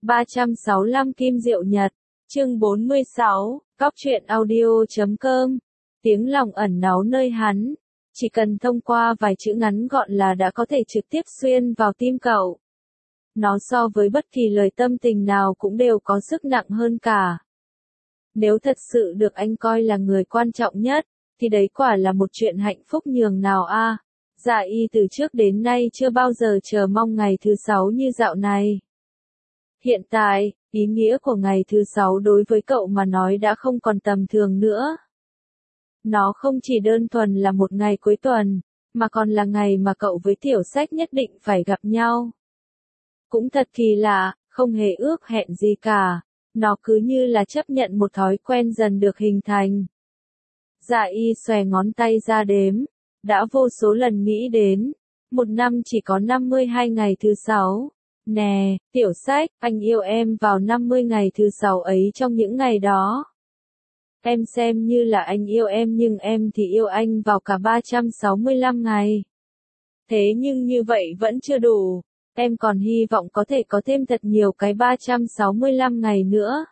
365 Kim Diệu Nhật, chương 46, Cóc truyện audio.com, tiếng lòng ẩn náu nơi hắn. Chỉ cần thông qua vài chữ ngắn gọn là đã có thể trực tiếp xuyên vào tim cậu. Nó so với bất kỳ lời tâm tình nào cũng đều có sức nặng hơn cả. Nếu thật sự được anh coi là người quan trọng nhất, thì đấy quả là một chuyện hạnh phúc nhường nào a. Dạ y từ trước đến nay chưa bao giờ chờ mong ngày thứ 6 như dạo này. Hiện tại, ý nghĩa của ngày thứ 6 đối với cậu mà nói đã không còn tầm thường nữa. Nó không chỉ đơn thuần là một ngày cuối tuần, mà còn là ngày mà cậu với Tiểu Sách nhất định phải gặp nhau. Cũng thật kỳ lạ, không hề ước hẹn gì cả, nó cứ như là chấp nhận một thói quen dần được hình thành. Dạ y xòe ngón tay ra đếm, đã vô số lần nghĩ đến, một năm chỉ có 52 ngày thứ 6. Nè, Tiểu Sách, anh yêu em vào 50 ngày thứ 6 ấy trong những ngày đó. Em xem như là anh yêu em nhưng em thì yêu anh vào cả 365 ngày. Thế nhưng như vậy vẫn chưa đủ, em còn hy vọng có thể có thêm thật nhiều cái 365 ngày nữa.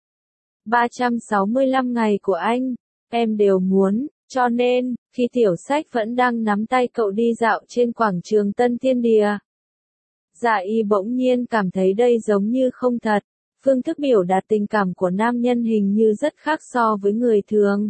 365 ngày của anh, em đều muốn, cho nên, khi Tiểu Sách vẫn đang nắm tay cậu đi dạo trên quảng trường Tân Thiên Địa. Dạ y bỗng nhiên cảm thấy đây giống như không thật, phương thức biểu đạt tình cảm của nam nhân hình như rất khác so với người thường.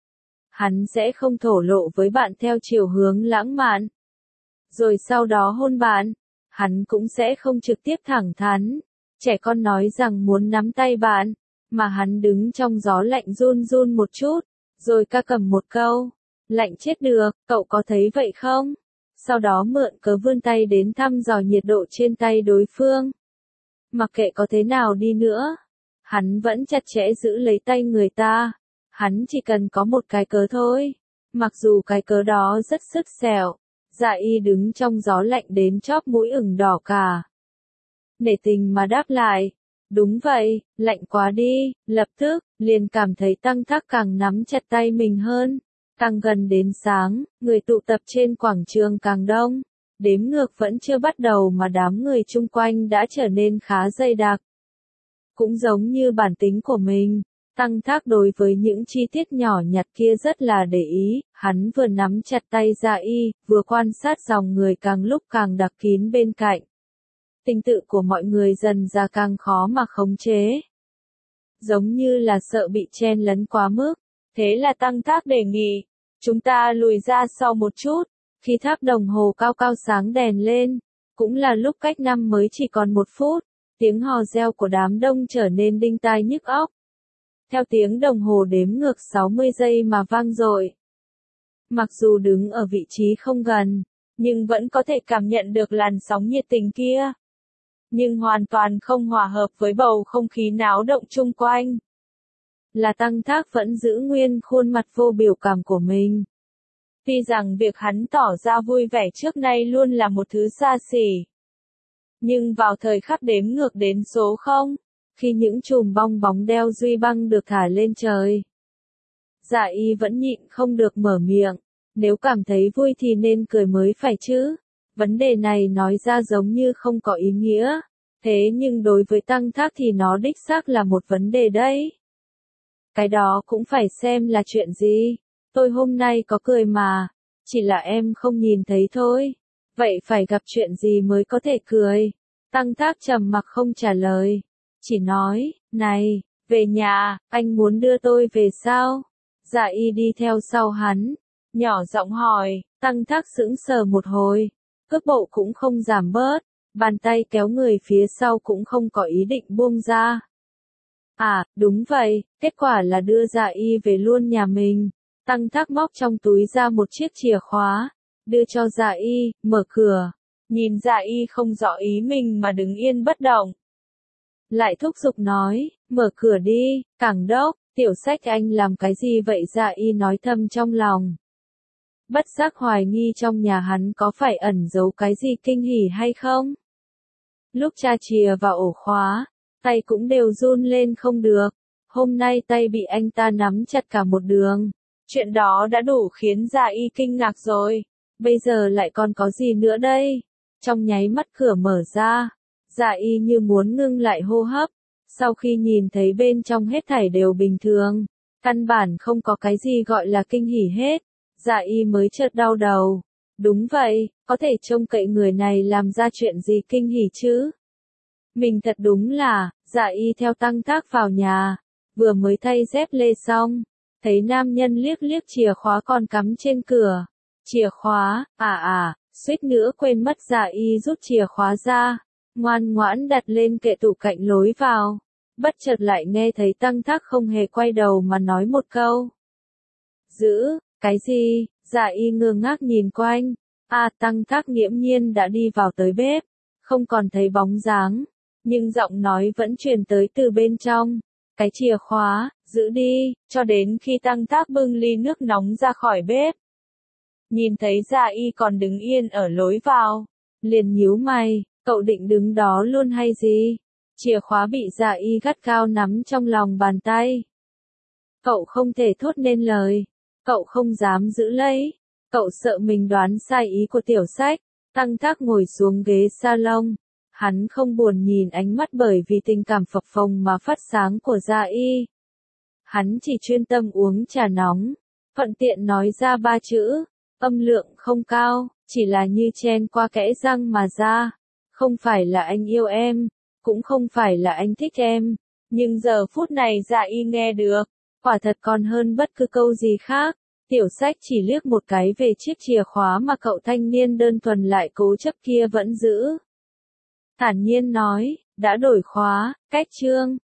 Hắn sẽ không thổ lộ với bạn theo chiều hướng lãng mạn, rồi sau đó hôn bạn, hắn cũng sẽ không trực tiếp thẳng thắn, trẻ con nói rằng muốn nắm tay bạn, mà hắn đứng trong gió lạnh run run một chút, rồi ca cầm một câu, lạnh chết được, cậu có thấy vậy không? Sau đó mượn cớ vươn tay đến thăm dò nhiệt độ trên tay đối phương. Mặc kệ có thế nào đi nữa, hắn vẫn chặt chẽ giữ lấy tay người ta. Hắn chỉ cần có một cái cớ thôi. Mặc dù cái cớ đó rất sứt sẹo. Dạ y đứng trong gió lạnh đến chóp mũi ửng đỏ cả. Nể tình mà đáp lại. Đúng vậy, lạnh quá đi. Lập tức, liền cảm thấy Tăng Thác càng nắm chặt tay mình hơn. Càng gần đến sáng, người tụ tập trên quảng trường càng đông. Đếm ngược vẫn chưa bắt đầu mà đám người chung quanh đã trở nên khá dày đặc. Cũng giống như bản tính của mình, Tăng Thác đối với những chi tiết nhỏ nhặt kia rất là để ý, hắn vừa nắm chặt tay Dạ y, vừa quan sát dòng người càng lúc càng đặc kín bên cạnh. Tình tự của mọi người dần ra càng khó mà khống chế. Giống như là sợ bị chen lấn quá mức, thế là Tăng Thác đề nghị, chúng ta lùi ra sau một chút. Khi tháp đồng hồ cao cao sáng đèn lên, cũng là lúc cách năm mới chỉ còn 1 phút, tiếng hò reo của đám đông trở nên đinh tai nhức óc. Theo tiếng đồng hồ đếm ngược 60 giây mà vang dội. Mặc dù đứng ở vị trí không gần, nhưng vẫn có thể cảm nhận được làn sóng nhiệt tình kia. Nhưng hoàn toàn không hòa hợp với bầu không khí náo động chung quanh. Là Tăng Thác vẫn giữ nguyên khuôn mặt vô biểu cảm của mình. Tuy rằng việc hắn tỏ ra vui vẻ trước nay luôn là một thứ xa xỉ. Nhưng vào thời khắc đếm ngược đến số 0, khi những chùm bong bóng đeo duy băng được thả lên trời, Dạ y vẫn nhịn không được mở miệng, nếu cảm thấy vui thì nên cười mới phải chứ. Vấn đề này nói ra giống như không có ý nghĩa, thế nhưng đối với Tăng Thác thì nó đích xác là một vấn đề đấy. Cái đó cũng phải xem là chuyện gì. Tôi hôm nay có cười mà, chỉ là em không nhìn thấy thôi. Vậy phải gặp chuyện gì mới có thể cười? Tăng Thác trầm mặc không trả lời, chỉ nói, này, về nhà, anh muốn đưa tôi về sao? Dạ y đi theo sau hắn, nhỏ giọng hỏi, Tăng Thác sững sờ một hồi, cước bộ cũng không giảm bớt, bàn tay kéo người phía sau cũng không có ý định buông ra. À, đúng vậy, kết quả là đưa Dạ y về luôn nhà mình. Tăng Thác móc trong túi ra một chiếc chìa khóa, đưa cho Dạ y, mở cửa. Nhìn Dạ y không rõ ý mình mà đứng yên bất động. Lại thúc giục nói, mở cửa đi, Cảng Đốc, Tiểu Sách anh làm cái gì vậy? Dạ y nói thầm trong lòng. Bất giác hoài nghi trong nhà hắn có phải ẩn giấu cái gì kinh hỉ hay không? Lúc tra chìa vào ổ khóa, tay cũng đều run lên không được. Hôm nay tay bị anh ta nắm chặt cả một đường. Chuyện đó đã đủ khiến Dạ y kinh ngạc rồi. Bây giờ lại còn có gì nữa đây? Trong nháy mắt cửa mở ra. Dạ y như muốn ngưng lại hô hấp, sau khi nhìn thấy bên trong hết thảy đều bình thường, căn bản không có cái gì gọi là kinh hỉ hết, dạ y mới chợt đau đầu. Đúng vậy, có thể trông cậy người này làm ra chuyện gì kinh hỉ chứ? Mình thật đúng là, dạ y theo Tăng Thác vào nhà, vừa mới thay dép lê xong, thấy nam nhân liếc liếc chìa khóa còn cắm trên cửa. Chìa khóa, suýt nữa quên mất, dạ y rút chìa khóa ra, ngoan ngoãn đặt lên kệ tủ cạnh lối vào. Bất chợt lại nghe thấy Tăng Thác không hề quay đầu mà nói một câu. Giữ, cái gì? Dạ y ngơ ngác nhìn quanh. Tăng Thác nghiễm nhiên đã đi vào tới bếp, không còn thấy bóng dáng, nhưng giọng nói vẫn truyền tới từ bên trong. Cái chìa khóa, giữ đi, cho đến khi Tăng Thác bưng ly nước nóng ra khỏi bếp. Nhìn thấy dạ y còn đứng yên ở lối vào, liền nhíu mày, cậu định đứng đó luôn hay gì? Chìa khóa bị dạ y gắt gao nắm trong lòng bàn tay. Cậu không thể thốt nên lời, cậu không dám giữ lấy, cậu sợ mình đoán sai ý của Tiểu Sách. Tăng Thác ngồi xuống ghế salon, hắn không buồn nhìn ánh mắt bởi vì tình cảm phập phồng mà phát sáng của dạ y. Hắn chỉ chuyên tâm uống trà nóng, thuận tiện nói ra 3 chữ, âm lượng không cao, chỉ là như chen qua kẽ răng mà ra. Không phải là anh yêu em, cũng không phải là anh thích em, nhưng giờ phút này dạ y nghe được, quả thật còn hơn bất cứ câu gì khác. Tiểu Sách chỉ liếc một cái về chiếc chìa khóa mà cậu thanh niên đơn thuần lại cố chấp kia vẫn giữ. Thản nhiên nói, đã đổi khóa, cách trương.